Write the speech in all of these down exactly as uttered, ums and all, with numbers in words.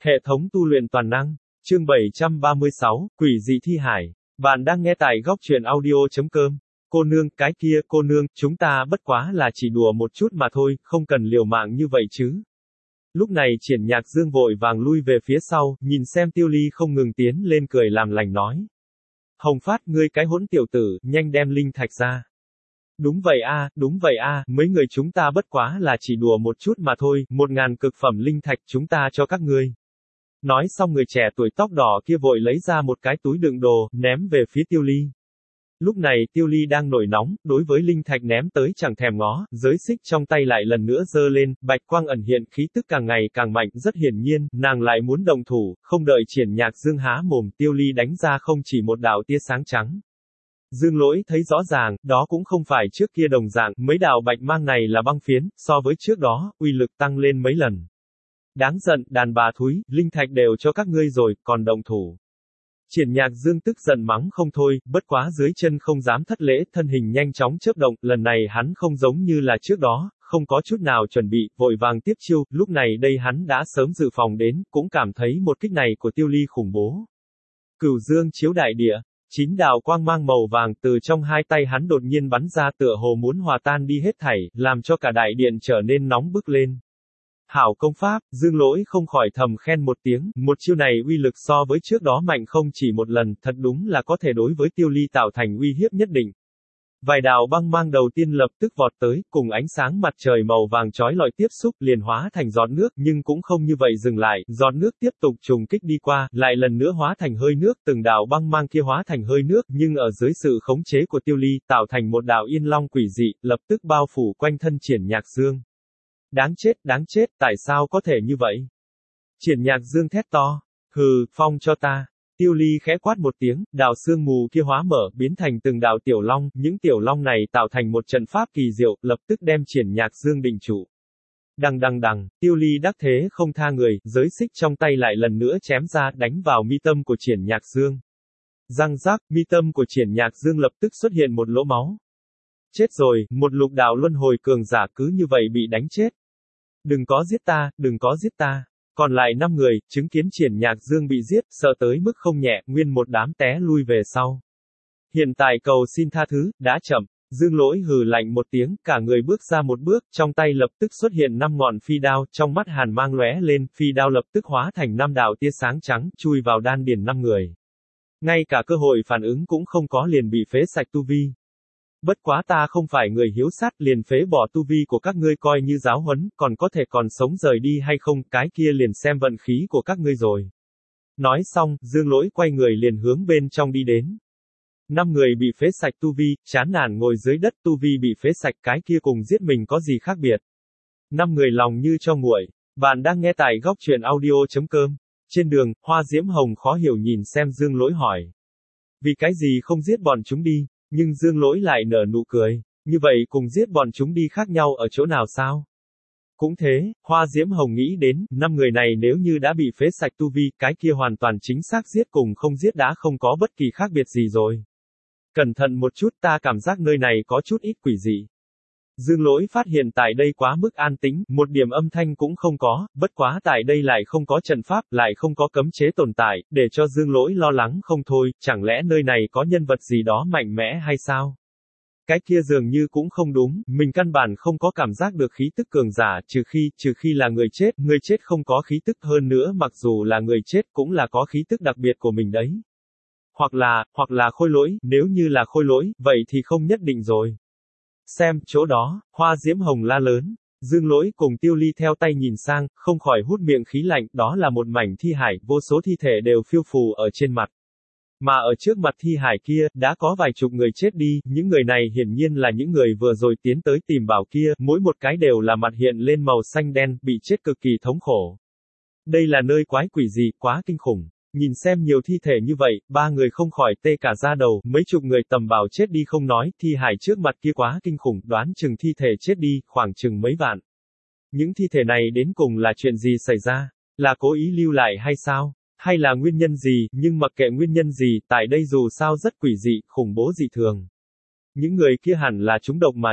Hệ thống tu luyện toàn năng, chương bảy trăm ba mươi sáu, Quỷ dị thi hải. Bạn đang nghe tại góc truyện audio.com. Cô nương, cái kia, cô nương, chúng ta bất quá là chỉ đùa một chút mà thôi, không cần liều mạng như vậy chứ. Lúc này Triển Nhạc Dương vội vàng lui về phía sau, nhìn xem Tiêu Ly không ngừng tiến lên cười làm lành nói. Hồng Phát, ngươi cái hỗn tiểu tử, nhanh đem linh thạch ra. Đúng vậy a, đúng vậy a, mấy người chúng ta bất quá là chỉ đùa một chút mà thôi, một ngàn cực phẩm linh thạch chúng ta cho các ngươi. Nói xong người trẻ tuổi tóc đỏ kia vội lấy ra một cái túi đựng đồ, ném về phía Tiêu Ly. Lúc này Tiêu Ly đang nổi nóng, đối với linh thạch ném tới chẳng thèm ngó, giới xích trong tay lại lần nữa giơ lên, bạch quang ẩn hiện, khí tức càng ngày càng mạnh, rất hiển nhiên, nàng lại muốn động thủ, không đợi Triển Nhạc Dương há mồm, Tiêu Ly đánh ra không chỉ một đạo tia sáng trắng. Dương Lỗi thấy rõ ràng, đó cũng không phải trước kia đồng dạng, mấy đạo bạch mang này là băng phiến, so với trước đó, uy lực tăng lên mấy lần. Đáng giận, đàn bà thúi, linh thạch đều cho các ngươi rồi, còn động thủ. Triển Nhạc Dương tức giận mắng không thôi, bất quá dưới chân không dám thất lễ, thân hình nhanh chóng chớp động, lần này hắn không giống như là trước đó, không có chút nào chuẩn bị, vội vàng tiếp chiêu, lúc này đây hắn đã sớm dự phòng đến, cũng cảm thấy một kích này của Tiêu Ly khủng bố. Cửu Dương chiếu đại địa. Chín đạo quang mang màu vàng từ trong hai tay hắn đột nhiên bắn ra tựa hồ muốn hòa tan đi hết thảy, làm cho cả đại điện trở nên nóng bức lên. Hảo công pháp, Dương Lỗi không khỏi thầm khen một tiếng, một chiêu này uy lực so với trước đó mạnh không chỉ một lần, thật đúng là có thể đối với Tiêu Ly tạo thành uy hiếp nhất định. Vài đạo băng mang đầu tiên lập tức vọt tới, cùng ánh sáng mặt trời màu vàng chói lọi tiếp xúc, liền hóa thành giọt nước, nhưng cũng không như vậy dừng lại, giọt nước tiếp tục trùng kích đi qua, lại lần nữa hóa thành hơi nước, từng đạo băng mang kia hóa thành hơi nước, nhưng ở dưới sự khống chế của Tiêu Ly, tạo thành một đạo yên long quỷ dị, lập tức bao phủ quanh thân Triển Nhạc Dương. Đáng chết, đáng chết, tại sao có thể như vậy? Triển Nhạc Dương thét to, hừ, phong cho ta. Tiêu Ly khẽ quát một tiếng, đạo sương mù kia hóa mở, biến thành từng đạo tiểu long, những tiểu long này tạo thành một trận pháp kỳ diệu, lập tức đem Triển Nhạc Dương định trụ. Đằng đằng đằng, Tiêu Ly đắc thế không tha người, giới xích trong tay lại lần nữa chém ra, đánh vào mi tâm của Triển Nhạc Dương. Răng rác, mi tâm của Triển Nhạc Dương lập tức xuất hiện một lỗ máu. Chết rồi, một lục đạo luân hồi cường giả cứ như vậy bị đánh chết. Đừng có giết ta, đừng có giết ta. Còn lại năm người, chứng kiến Triển Nhạc Dương bị giết, sợ tới mức không nhẹ, nguyên một đám té lui về sau. Hiện tại cầu xin tha thứ, đã chậm. Dương Lỗi hừ lạnh một tiếng, cả người bước ra một bước, trong tay lập tức xuất hiện năm ngọn phi đao, trong mắt hàn mang lóe lên, phi đao lập tức hóa thành năm đạo tia sáng trắng, chui vào đan điền năm người. Ngay cả cơ hội phản ứng cũng không có liền bị phế sạch tu vi. Bất quá ta không phải người hiếu sát, liền phế bỏ tu vi của các ngươi coi như giáo huấn, còn có thể còn sống rời đi hay không, cái kia liền xem vận khí của các ngươi rồi. Nói xong, Dương Lỗi quay người liền hướng bên trong đi đến. Năm người bị phế sạch tu vi, chán nản ngồi dưới đất, tu vi bị phế sạch, cái kia cùng giết mình có gì khác biệt. Năm người lòng như cho nguội. Bạn đang nghe tại góc truyện audio.com. Trên đường, Hoa Diễm Hồng khó hiểu nhìn xem Dương Lỗi hỏi. Vì cái gì không giết bọn chúng đi? Nhưng Dương Lỗi lại nở nụ cười, như vậy cùng giết bọn chúng đi khác nhau ở chỗ nào sao? Cũng thế, Hoa Diễm Hồng nghĩ đến, năm người này nếu như đã bị phế sạch tu vi, cái kia hoàn toàn chính xác giết cùng không giết đã không có bất kỳ khác biệt gì rồi. Cẩn thận một chút, ta cảm giác nơi này có chút ít quỷ dị. Dương Lỗi phát hiện tại đây quá mức an tĩnh, một điểm âm thanh cũng không có, bất quá tại đây lại không có trận pháp, lại không có cấm chế tồn tại, để cho Dương Lỗi lo lắng không thôi, chẳng lẽ nơi này có nhân vật gì đó mạnh mẽ hay sao? Cái kia dường như cũng không đúng, mình căn bản không có cảm giác được khí tức cường giả, trừ khi, trừ khi là người chết, người chết không có khí tức hơn nữa mặc dù là người chết cũng là có khí tức đặc biệt của mình đấy. Hoặc là, hoặc là khôi lỗi, nếu như là khôi lỗi, vậy thì không nhất định rồi. Xem, chỗ đó, Hoa Diễm Hồng la lớn. Dương Lỗi cùng Tiêu Ly theo tay nhìn sang, không khỏi hút miệng khí lạnh, đó là một mảnh thi hải, vô số thi thể đều phiêu phù ở trên mặt. Mà ở trước mặt thi hải kia, đã có vài chục người chết đi, những người này hiển nhiên là những người vừa rồi tiến tới tìm bảo kia, mỗi một cái đều là mặt hiện lên màu xanh đen, bị chết cực kỳ thống khổ. Đây là nơi quái quỷ gì, quá kinh khủng. Nhìn xem nhiều thi thể như vậy, ba người không khỏi tê cả da đầu, mấy chục người tầm bảo chết đi không nói, thi hải trước mặt kia quá kinh khủng, đoán chừng thi thể chết đi, khoảng chừng mấy vạn. Những thi thể này đến cùng là chuyện gì xảy ra? Là cố ý lưu lại hay sao? Hay là nguyên nhân gì, nhưng mặc kệ nguyên nhân gì, tại đây dù sao rất quỷ dị, khủng bố dị thường. Những người kia hẳn là trúng độc mà chết.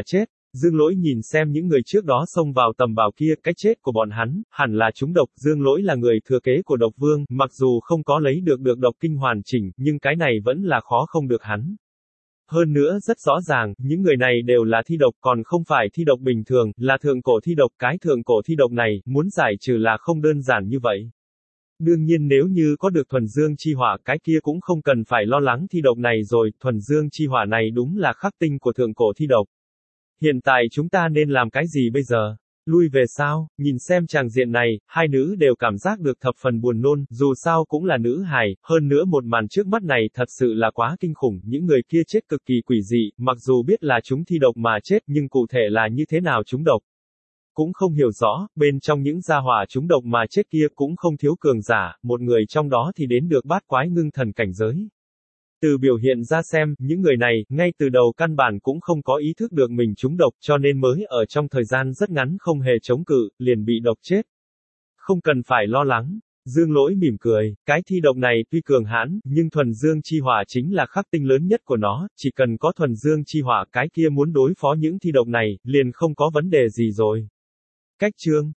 Dương Lỗi nhìn xem những người trước đó xông vào tầm bảo kia, cái chết của bọn hắn, hẳn là trúng độc, Dương Lỗi là người thừa kế của độc vương, mặc dù không có lấy được được độc kinh hoàn chỉnh, nhưng cái này vẫn là khó không được hắn. Hơn nữa rất rõ ràng, những người này đều là thi độc, còn không phải thi độc bình thường, là thượng cổ thi độc, cái thượng cổ thi độc này, muốn giải trừ là không đơn giản như vậy. Đương nhiên nếu như có được thuần dương chi hỏa, cái kia cũng không cần phải lo lắng thi độc này rồi, thuần dương chi hỏa này đúng là khắc tinh của thượng cổ thi độc. Hiện tại chúng ta nên làm cái gì bây giờ? Lui về sao? Nhìn xem tràng diện này, hai nữ đều cảm giác được thập phần buồn nôn, dù sao cũng là nữ hài, hơn nữa một màn trước mắt này thật sự là quá kinh khủng, những người kia chết cực kỳ quỷ dị, mặc dù biết là chúng thi độc mà chết, nhưng cụ thể là như thế nào chúng độc. Cũng không hiểu rõ, bên trong những gia hỏa chúng độc mà chết kia cũng không thiếu cường giả, một người trong đó thì đến được bát quái ngưng thần cảnh giới. Từ biểu hiện ra xem, những người này, ngay từ đầu căn bản cũng không có ý thức được mình trúng độc, cho nên mới ở trong thời gian rất ngắn không hề chống cự, liền bị độc chết. Không cần phải lo lắng. Dương Lỗi mỉm cười, cái thi độc này tuy cường hãn, nhưng thuần dương chi hỏa chính là khắc tinh lớn nhất của nó, chỉ cần có thuần dương chi hỏa cái kia muốn đối phó những thi độc này, liền không có vấn đề gì rồi. Cách chương